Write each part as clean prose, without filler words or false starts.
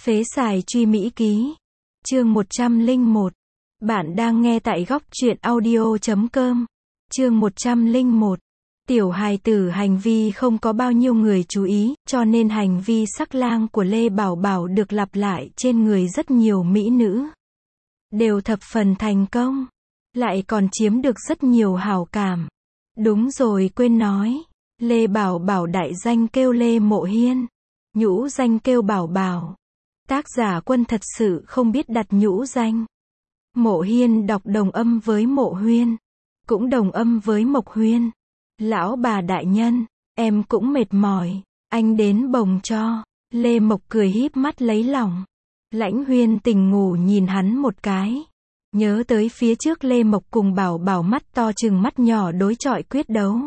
Phế xài truy Mỹ ký. Chương 101. Bạn đang nghe tại góc truyện audio.com. Chương 101. Tiểu hài tử hành vi không có bao nhiêu người chú ý, cho nên hành vi sắc lang của Lê Bảo Bảo được lặp lại trên người rất nhiều mỹ nữ. Đều thập phần thành công. Lại còn chiếm được rất nhiều hảo cảm. Đúng rồi, quên nói. Lê Bảo Bảo đại danh kêu Lê Mộ Hiên. Nhũ danh kêu Bảo Bảo. Tác giả Quân thật sự không biết đặt nhũ danh. Mộ Hiên đọc đồng âm với Mộ Huyên. Cũng đồng âm với Mộc Huyên. Lão bà đại nhân, em cũng mệt mỏi. Anh đến bồng cho. Lê Mộc cười híp mắt lấy lòng. Lãnh Huyên tỉnh ngủ nhìn hắn một cái. Nhớ tới phía trước Lê Mộc cùng Bảo Bảo mắt to chừng mắt nhỏ đối chọi quyết đấu.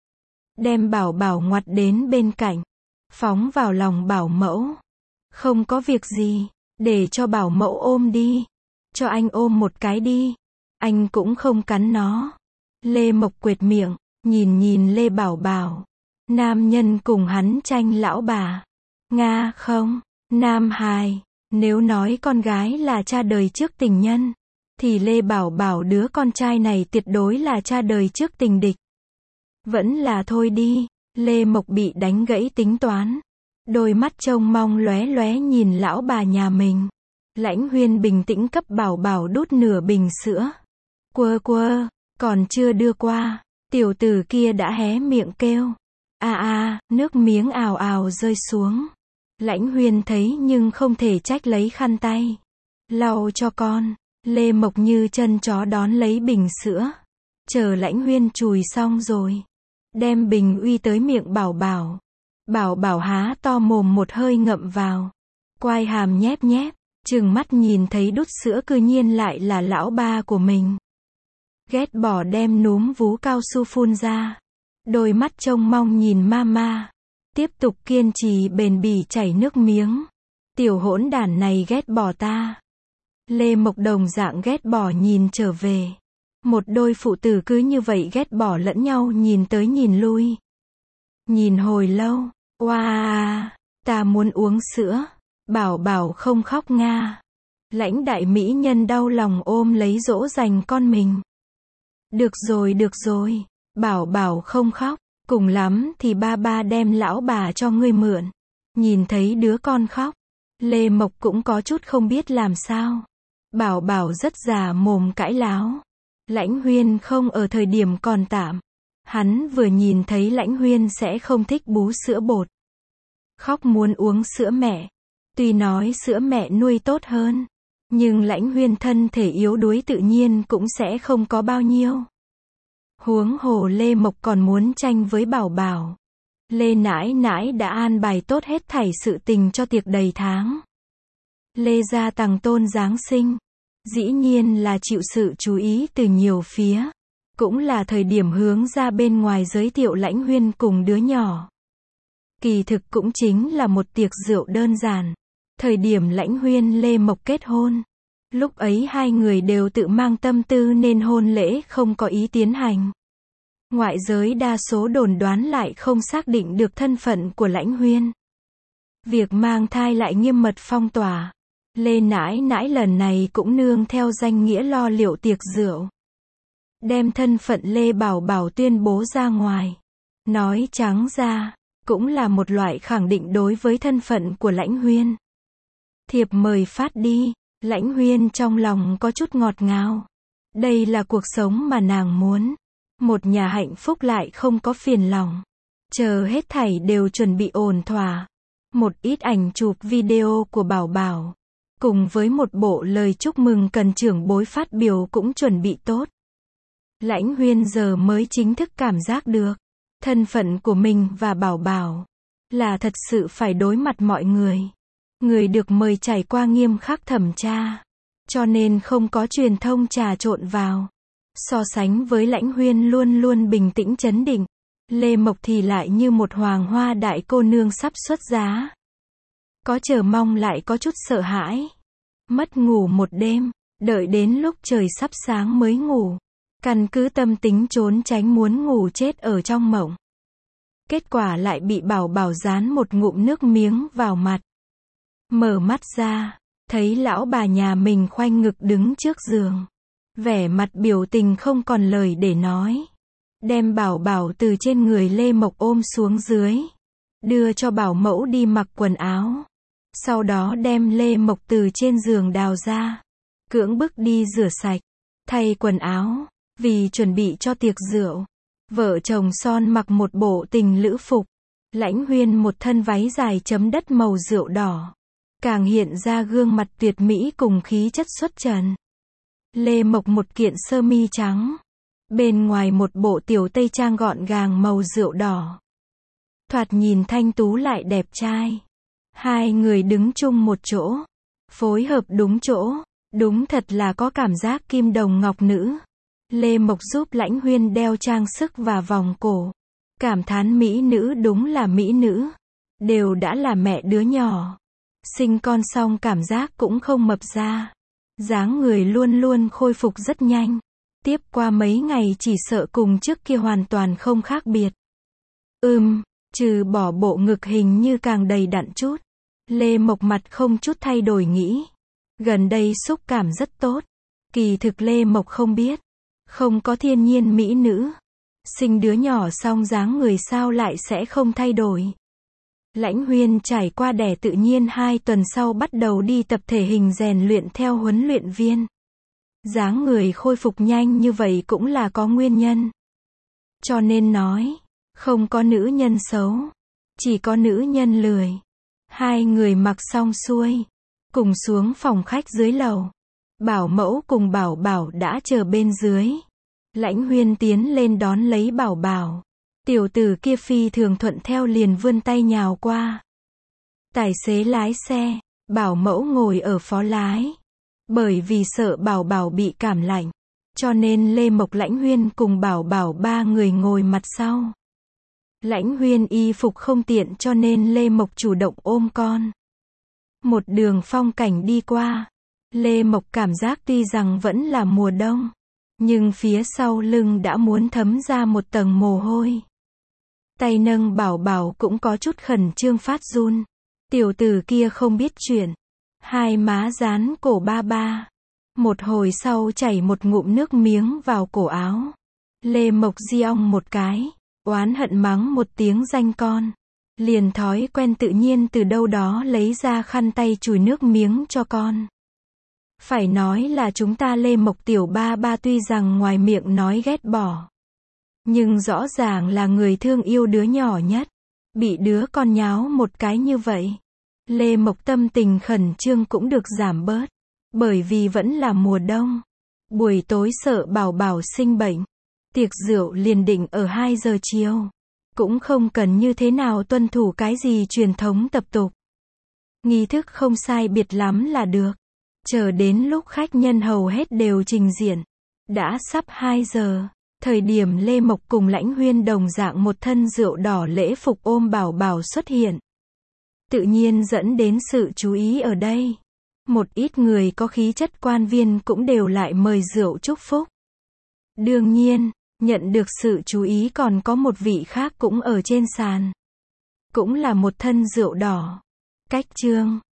Đem Bảo Bảo ngoặt đến bên cạnh. Phóng vào lòng Bảo Mẫu. Không có việc gì, để cho Bảo Mẫu ôm đi. Cho anh ôm một cái đi. Anh cũng không cắn nó. Lê Mộc quệt miệng, nhìn Lê Bảo Bảo. Nam nhân cùng hắn tranh lão bà. Nga không, nam hài. Nếu nói con gái là cha đời trước tình nhân, thì Lê Bảo Bảo đứa con trai này tuyệt đối là cha đời trước tình địch. Vẫn là thôi đi. Lê Mộc bị đánh gãy tính toán. Đôi mắt trông mong lóe lóe nhìn lão bà nhà mình. Lãnh Huyên bình tĩnh cấp Bảo Bảo đút nửa bình sữa. Quơ, còn chưa đưa qua. Tiểu tử kia đã hé miệng kêu. Nước miếng ào ào rơi xuống. Lãnh Huyên thấy nhưng không thể trách, lấy khăn tay. Lau cho con. Lê Mộc như chân chó đón lấy bình sữa. Chờ Lãnh Huyên chùi xong rồi. Đem bình uy tới miệng Bảo Bảo. Bảo Bảo há to mồm một hơi ngậm vào. Quai hàm nhép nhép. Trừng mắt nhìn thấy đút sữa cư nhiên lại là lão ba của mình. Ghét bỏ đem núm vú cao su phun ra. Đôi mắt trông mong nhìn mama. Tiếp tục kiên trì bền bỉ chảy nước miếng. Tiểu hỗn đản này ghét bỏ ta. Lê Mộc đồng dạng ghét bỏ nhìn trở về. Một đôi phụ tử cứ như vậy ghét bỏ lẫn nhau nhìn tới nhìn lui. Nhìn hồi lâu. Wow, ta muốn uống sữa. Bảo Bảo không khóc nga. Lãnh đại mỹ nhân đau lòng ôm lấy dỗ dành con mình. Được rồi. Bảo Bảo không khóc. Cùng lắm thì ba đem lão bà cho ngươi mượn. Nhìn thấy đứa con khóc. Lê Mộc cũng có chút không biết làm sao. Bảo Bảo rất già mồm cãi láo. Lãnh Huyên không ở thời điểm còn tạm. Hắn vừa nhìn thấy Lãnh Huyên sẽ không thích bú sữa bột. Khóc muốn uống sữa mẹ. Tuy nói sữa mẹ nuôi tốt hơn. Nhưng Lãnh Huyên thân thể yếu đuối tự nhiên cũng sẽ không có bao nhiêu. Huống hồ Lê Mộc còn muốn tranh với Bảo Bảo. Lê nãi nãi đã an bài tốt hết thảy sự tình cho tiệc đầy tháng. Lê gia tằng tôn Giáng sinh. Dĩ nhiên là chịu sự chú ý từ nhiều phía. Cũng là thời điểm hướng ra bên ngoài giới thiệu Lãnh Huyên cùng đứa nhỏ. Kỳ thực cũng chính là một tiệc rượu đơn giản. Thời điểm Lãnh Huyên Lê Mộc kết hôn. Lúc ấy hai người đều tự mang tâm tư nên hôn lễ không có ý tiến hành. Ngoại giới đa số đồn đoán lại không xác định được thân phận của Lãnh Huyên. Việc mang thai lại nghiêm mật phong tỏa. Lê nãi nãi lần này cũng nương theo danh nghĩa lo liệu tiệc rượu. Đem thân phận Lê Bảo Bảo tuyên bố ra ngoài. Nói trắng ra, cũng là một loại khẳng định đối với thân phận của Lãnh Huyên. Thiệp mời phát đi. Lãnh Huyên trong lòng có chút ngọt ngào. Đây là cuộc sống mà nàng muốn. Một nhà hạnh phúc lại không có phiền lòng. Chờ hết thảy đều chuẩn bị ổn thỏa. Một ít ảnh chụp video của Bảo Bảo. Cùng với một bộ lời chúc mừng cần trưởng bối phát biểu cũng chuẩn bị tốt. Lãnh Huyên giờ mới chính thức cảm giác được. Thân phận của mình và Bảo Bảo. Là thật sự phải đối mặt mọi người. Người được mời trải qua nghiêm khắc thẩm tra. Cho nên không có truyền thông trà trộn vào. So sánh với Lãnh Huyên luôn luôn bình tĩnh trấn định. Lê Mộc thì lại như một hoàng hoa đại cô nương sắp xuất giá. Có chờ mong lại có chút sợ hãi. Mất ngủ một đêm. Đợi đến lúc trời sắp sáng mới ngủ. Căn cứ tâm tính trốn tránh muốn ngủ chết ở trong mộng. Kết quả lại bị Bảo Bảo dán một ngụm nước miếng vào mặt. Mở mắt ra, thấy lão bà nhà mình khoanh ngực đứng trước giường. Vẻ mặt biểu tình không còn lời để nói. Đem Bảo Bảo từ trên người Lê Mộc ôm xuống dưới. Đưa cho bảo mẫu đi mặc quần áo. Sau đó đem Lê Mộc từ trên giường đào ra. Cưỡng bức đi rửa sạch. Thay quần áo. Vì chuẩn bị cho tiệc rượu. Vợ chồng son mặc một bộ tình lữ phục. Lãnh Huyên một thân váy dài chấm đất màu rượu đỏ. Càng hiện ra gương mặt tuyệt mỹ cùng khí chất xuất trần. Lê Mộc một kiện sơ mi trắng. Bên ngoài một bộ tiểu tây trang gọn gàng màu rượu đỏ. Thoạt nhìn thanh tú lại đẹp trai. Hai người đứng chung một chỗ. Phối hợp đúng chỗ. Đúng thật là có cảm giác kim đồng ngọc nữ. Lê Mộc giúp Lãnh Huyên đeo trang sức và vòng cổ. Cảm thán mỹ nữ đúng là mỹ nữ. Đều đã là mẹ đứa nhỏ. Sinh con xong cảm giác cũng không mập ra. Dáng người luôn luôn khôi phục rất nhanh. Tiếp qua mấy ngày chỉ sợ cùng trước kia hoàn toàn không khác biệt. Trừ bỏ bộ ngực hình như càng đầy đặn chút. Lê Mộc mặt không chút thay đổi nghĩ. Gần đây xúc cảm rất tốt. Kỳ thực Lê Mộc không biết. Không có thiên nhiên mỹ nữ. Sinh đứa nhỏ xong dáng người sao lại sẽ không thay đổi. Lãnh Huyên trải qua đẻ tự nhiên 2 tuần sau bắt đầu đi tập thể hình rèn luyện theo huấn luyện viên. Dáng người khôi phục nhanh như vậy cũng là có nguyên nhân. Cho nên nói, không có nữ nhân xấu, chỉ có nữ nhân lười. Hai người mặc xong xuôi, cùng xuống phòng khách dưới lầu. Bảo mẫu cùng Bảo Bảo đã chờ bên dưới. Lãnh Huyên tiến lên đón lấy Bảo Bảo. Tiểu tử kia phi thường thuận theo liền vươn tay nhào qua. Tài xế lái xe, Bảo mẫu ngồi ở phó lái. Bởi vì sợ Bảo Bảo bị cảm lạnh, cho nên Lê Mộc Lãnh Huyên cùng Bảo Bảo 3 người ngồi mặt sau. Lãnh Huyên y phục không tiện cho nên Lê Mộc chủ động ôm con. Một đường phong cảnh đi qua. Lê Mộc cảm giác tuy rằng vẫn là mùa đông, nhưng phía sau lưng đã muốn thấm ra một tầng mồ hôi. Tay nâng Bảo Bảo cũng có chút khẩn trương phát run. Tiểu tử kia không biết chuyện. Hai má dán cổ ba ba. Một hồi sau chảy một ngụm nước miếng vào cổ áo. Lê Mộc di ong một cái. Oán hận mắng một tiếng danh con. Liền thói quen tự nhiên từ đâu đó lấy ra khăn tay chùi nước miếng cho con. Phải nói là chúng ta Lê Mộc tiểu ba ba tuy rằng ngoài miệng nói ghét bỏ. Nhưng rõ ràng là người thương yêu đứa nhỏ nhất. Bị đứa con nháo một cái như vậy. Lê Mộc tâm tình khẩn trương cũng được giảm bớt. Bởi vì vẫn là mùa đông. Buổi tối sợ Bảo Bảo sinh bệnh. Tiệc rượu liền định ở 2 giờ chiều. Cũng không cần như thế nào tuân thủ cái gì truyền thống tập tục. Nghi thức không sai biệt lắm là được. Chờ đến lúc khách nhân hầu hết đều trình diện. Đã sắp 2 giờ. Thời điểm Lê Mộc cùng Lãnh Huyên đồng dạng một thân rượu đỏ lễ phục ôm Bảo Bảo xuất hiện. Tự nhiên dẫn đến sự chú ý ở đây. Một ít người có khí chất quan viên cũng đều lại mời rượu chúc phúc. Đương nhiên, nhận được sự chú ý còn có một vị khác cũng ở trên sàn. Cũng là một thân rượu đỏ. Cách chương